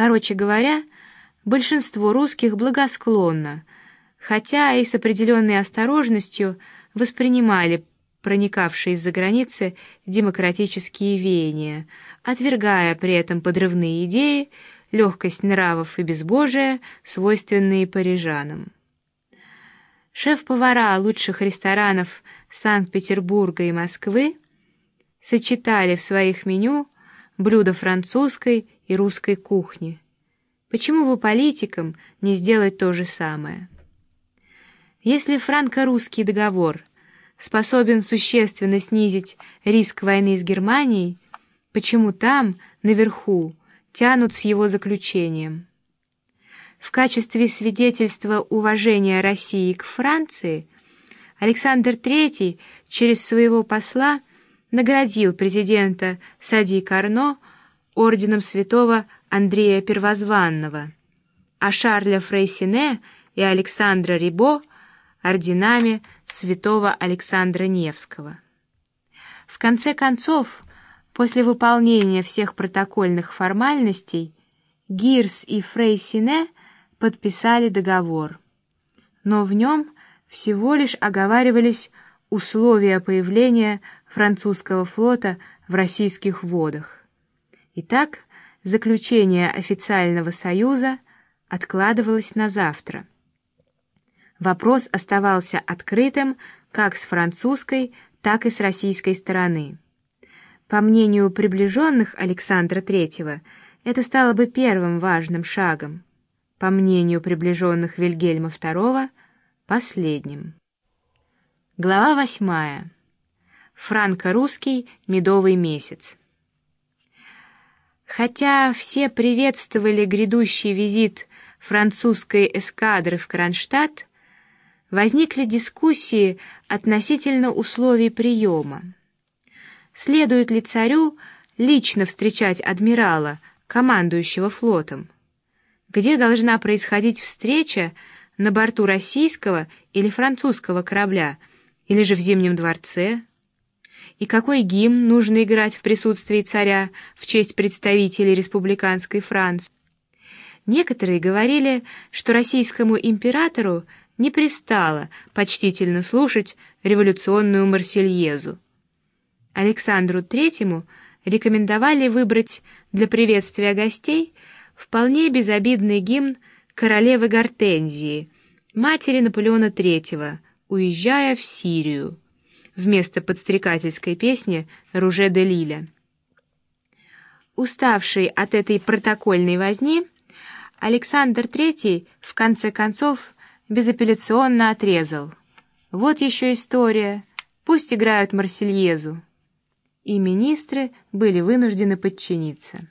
Короче говоря, большинство русских благосклонно, хотя и с определенной осторожностью, воспринимали проникавшие из-за границы демократические веяния, отвергая при этом подрывные идеи, легкость нравов и безбожие, свойственные парижанам. Шеф-повара лучших ресторанов Санкт-Петербурга и Москвы сочетали в своих меню блюда французской и русской кухни. Почему бы политикам не сделать то же самое? Если франко-русский договор способен существенно снизить риск войны с Германией, почему там, наверху, тянут с его заключением? В качестве свидетельства уважения России к Франции Александр III через своего посла наградил президента Сади Карно орденом святого Андрея Первозванного, а Шарля Фрейсине и Александра Рибо орденами святого Александра Невского. В конце концов, после выполнения всех протокольных формальностей, Гирс и Фрейсине подписали договор, но в нем всего лишь оговаривались условия появления французского флота в российских водах. Итак, заключение официального союза откладывалось на завтра. Вопрос оставался открытым как с французской, так и с российской стороны. По мнению приближенных Александра III, это стало бы первым важным шагом. По мнению приближенных Вильгельма II, последним. Глава 8. Франко-русский медовый месяц. Хотя все приветствовали грядущий визит французской эскадры в Кронштадт, возникли дискуссии относительно условий приема. Следует ли царю лично встречать адмирала, командующего флотом? Где должна происходить встреча, на борту российского или французского корабля, или же в Зимнем дворце? И какой гимн нужно играть в присутствии царя в честь представителей республиканской Франции? Некоторые говорили, что российскому императору не пристало почтительно слушать революционную Марсельезу. Александру III рекомендовали выбрать для приветствия гостей вполне безобидный гимн королевы Гортензии, матери Наполеона III, уезжая в Сирию, вместо подстрекательской песни Руже де Лиля. Уставший от этой протокольной возни, Александр III в конце концов безапелляционно отрезал: вот еще история, пусть играют Марсельезу. И министры были вынуждены подчиниться.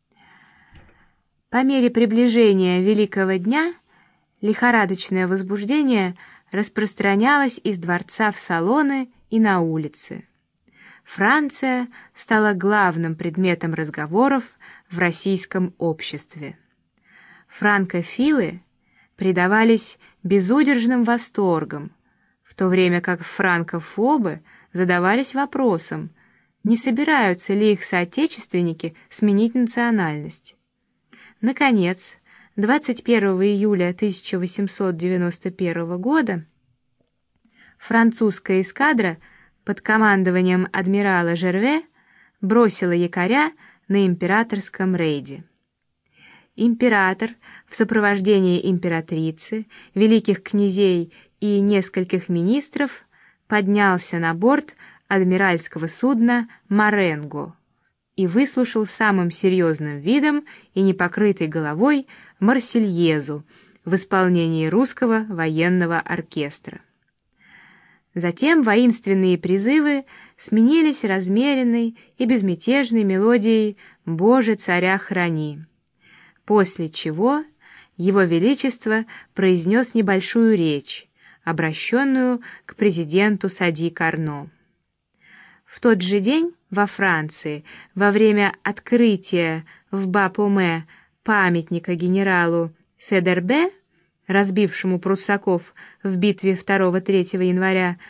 По мере приближения великого дня лихорадочное возбуждение распространялось из дворца в салоны и на улицы. Франция стала главным предметом разговоров в российском обществе. Франкофилы предавались безудержным восторгам, в то время как франкофобы задавались вопросом, не собираются ли их соотечественники сменить национальность. Наконец, 21 июля 1891 года французская эскадра под командованием адмирала Жерве бросила якоря на императорском рейде. Император в сопровождении императрицы, великих князей и нескольких министров поднялся на борт адмиральского судна Маренго и выслушал самым серьезным видом и непокрытой головой Марсельезу в исполнении русского военного оркестра. Затем воинственные призывы сменились размеренной и безмятежной мелодией «Боже, царя храни», после чего Его Величество произнес небольшую речь, обращенную к президенту Сади Карно. В тот же день во Франции, во время открытия в Бапоме памятника генералу Федербе, разбившему пруссаков в битве 2-3 января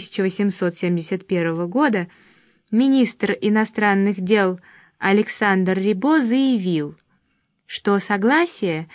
1871 года, министр иностранных дел Александр Рибо заявил: что согласие